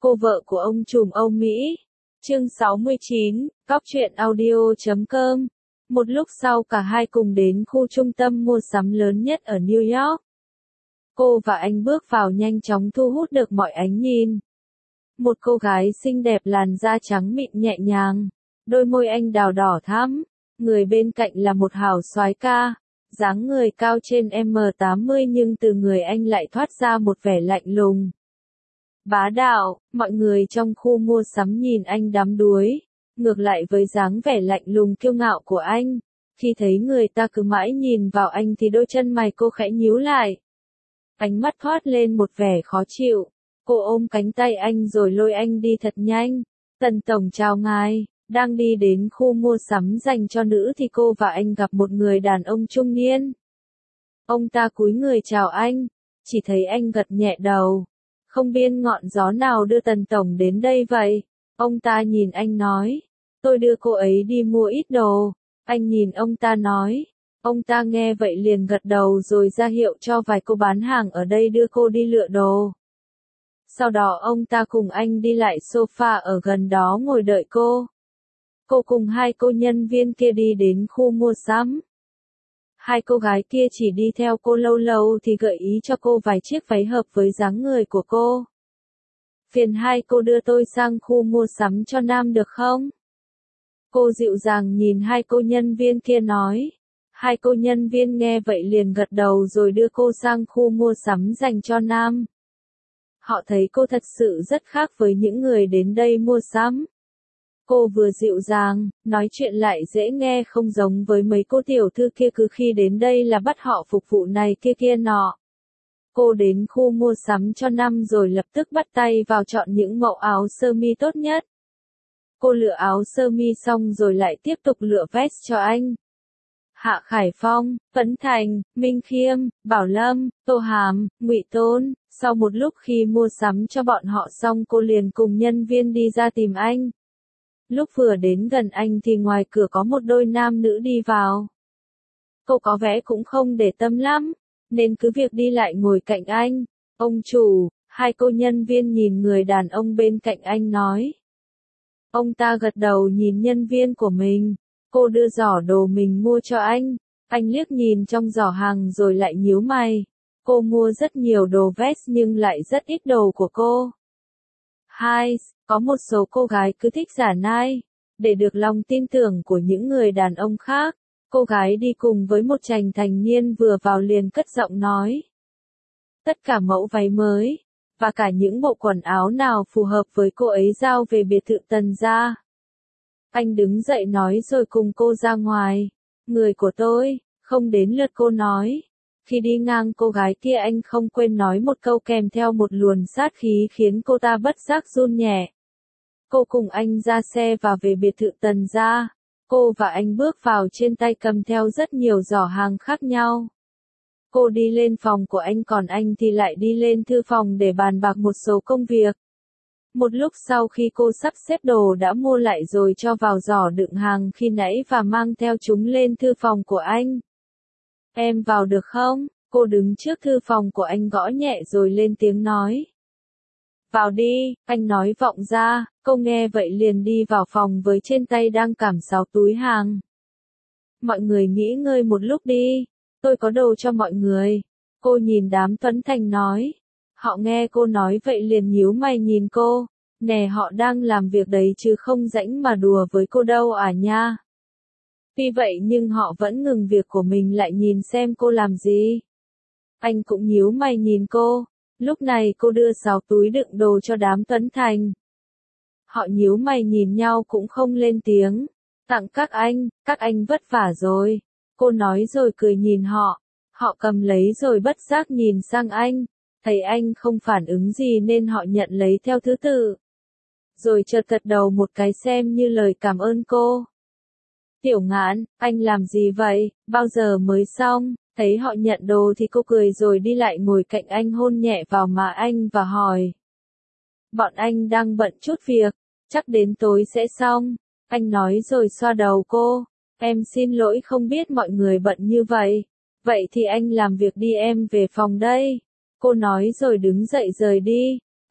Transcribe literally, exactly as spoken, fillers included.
Cô vợ của ông trùm Âu Mỹ. Chương sáu mươi chín, Cóc truyện audio chấm com. Một lúc sau cả hai cùng đến khu trung tâm mua sắm lớn nhất ở New York. Cô và anh bước vào nhanh chóng thu hút được mọi ánh nhìn. Một cô gái xinh đẹp làn da trắng mịn nhẹ nhàng, đôi môi anh đào đỏ thắm, người bên cạnh là một hào soái ca, dáng người cao trên em tám mươi nhưng từ người anh lại thoát ra một vẻ lạnh lùng. Bá đạo, mọi người trong khu mua sắm nhìn anh đắm đuối, ngược lại với dáng vẻ lạnh lùng kiêu ngạo của anh, khi thấy người ta cứ mãi nhìn vào anh thì đôi chân mày cô khẽ nhíu lại. Ánh mắt thoát lên một vẻ khó chịu, cô ôm cánh tay anh rồi lôi anh đi thật nhanh. Tần tổng chào ngài. Đang đi đến khu mua sắm dành cho nữ thì cô và anh gặp một người đàn ông trung niên. Ông ta cúi người chào anh, chỉ thấy anh gật nhẹ đầu. Không biết ngọn gió nào đưa Tần tổng đến đây vậy? Ông ta nhìn anh nói, tôi đưa cô ấy đi mua ít đồ. Anh nhìn ông ta nói, ông ta nghe vậy liền gật đầu rồi ra hiệu cho vài cô bán hàng ở đây đưa cô đi lựa đồ. Sau đó ông ta cùng anh đi lại sofa ở gần đó ngồi đợi cô. Cô cùng hai cô nhân viên kia đi đến khu mua sắm. Hai cô gái kia chỉ đi theo cô lâu lâu thì gợi ý cho cô vài chiếc váy hợp với dáng người của cô. Phiền hai cô đưa tôi sang khu mua sắm cho nam được không? Cô dịu dàng nhìn hai cô nhân viên kia nói. Hai cô nhân viên nghe vậy liền gật đầu rồi đưa cô sang khu mua sắm dành cho nam. Họ thấy cô thật sự rất khác với những người đến đây mua sắm. Cô vừa dịu dàng, nói chuyện lại dễ nghe không giống với mấy cô tiểu thư kia cứ khi đến đây là bắt họ phục vụ này kia kia nọ. Cô đến khu mua sắm cho năm rồi lập tức bắt tay vào chọn những mẫu áo sơ mi tốt nhất. Cô lựa áo sơ mi xong rồi lại tiếp tục lựa vest cho anh. Hạ Khải Phong, Phấn Thành, Minh Khiêm, Bảo Lâm, Tô Hàm, Ngụy Tôn. Sau một lúc khi mua sắm cho bọn họ xong cô liền cùng nhân viên đi ra tìm anh. Lúc vừa đến gần anh thì ngoài cửa có một đôi nam nữ đi vào. Cô có vẻ cũng không để tâm lắm, nên cứ việc đi lại ngồi cạnh anh. Ông chủ, hai cô nhân viên nhìn người đàn ông bên cạnh anh nói. Ông ta gật đầu nhìn nhân viên của mình. Cô đưa giỏ đồ mình mua cho anh. Anh liếc nhìn trong giỏ hàng rồi lại nhíu mày. Cô mua rất nhiều đồ vest nhưng lại rất ít đồ của cô. Hai, có một số cô gái cứ thích giả nai, để được lòng tin tưởng của những người đàn ông khác. Cô gái đi cùng với một chàng thành niên vừa vào liền cất giọng nói. Tất cả mẫu váy mới, và cả những bộ quần áo nào phù hợp với cô ấy giao về biệt thự Tần gia. Anh đứng dậy nói rồi cùng cô ra ngoài. Người của tôi, không đến lượt cô nói. Khi đi ngang cô gái kia anh không quên nói một câu kèm theo một luồn sát khí khiến cô ta bất giác run nhẹ. Cô cùng anh ra xe và về biệt thự Tần gia. Cô và anh bước vào trên tay cầm theo rất nhiều giỏ hàng khác nhau. Cô đi lên phòng của anh còn anh thì lại đi lên thư phòng để bàn bạc một số công việc. Một lúc sau khi cô sắp xếp đồ đã mua lại rồi cho vào giỏ đựng hàng khi nãy và mang theo chúng lên thư phòng của anh. Em vào được không? Cô đứng trước thư phòng của anh gõ nhẹ rồi lên tiếng nói. Vào đi, anh nói vọng ra. Cô nghe vậy liền đi vào phòng với trên tay đang cảm sáu túi hàng. Mọi người nghỉ ngơi một lúc đi, tôi có đồ cho mọi người. Cô nhìn đám Tuấn Thành nói. Họ nghe cô nói vậy liền nhíu mày nhìn cô. Nè họ đang làm việc đấy chứ không rảnh mà đùa với cô đâu à nha. Tuy vậy nhưng họ vẫn ngừng việc của mình lại nhìn xem cô làm gì. Anh cũng nhíu mày nhìn cô. Lúc này cô đưa sáu túi đựng đồ cho đám Tuấn Thành. Họ nhíu mày nhìn nhau cũng không lên tiếng. Tặng các anh, các anh vất vả rồi. Cô nói rồi cười nhìn họ. Họ cầm lấy rồi bất giác nhìn sang anh. Thấy anh không phản ứng gì nên họ nhận lấy theo thứ tự. Rồi chợt gật đầu một cái xem như lời cảm ơn cô. Tiểu Ngạn, anh làm gì vậy, bao giờ mới xong? Thấy họ nhận đồ thì cô cười rồi đi lại ngồi cạnh anh hôn nhẹ vào má anh và hỏi. Bọn anh đang bận chút việc, chắc đến tối sẽ xong. Anh nói rồi xoa đầu cô. Em xin lỗi không biết mọi người bận như vậy. Vậy thì anh làm việc đi em về phòng đây. Cô nói rồi đứng dậy rời đi.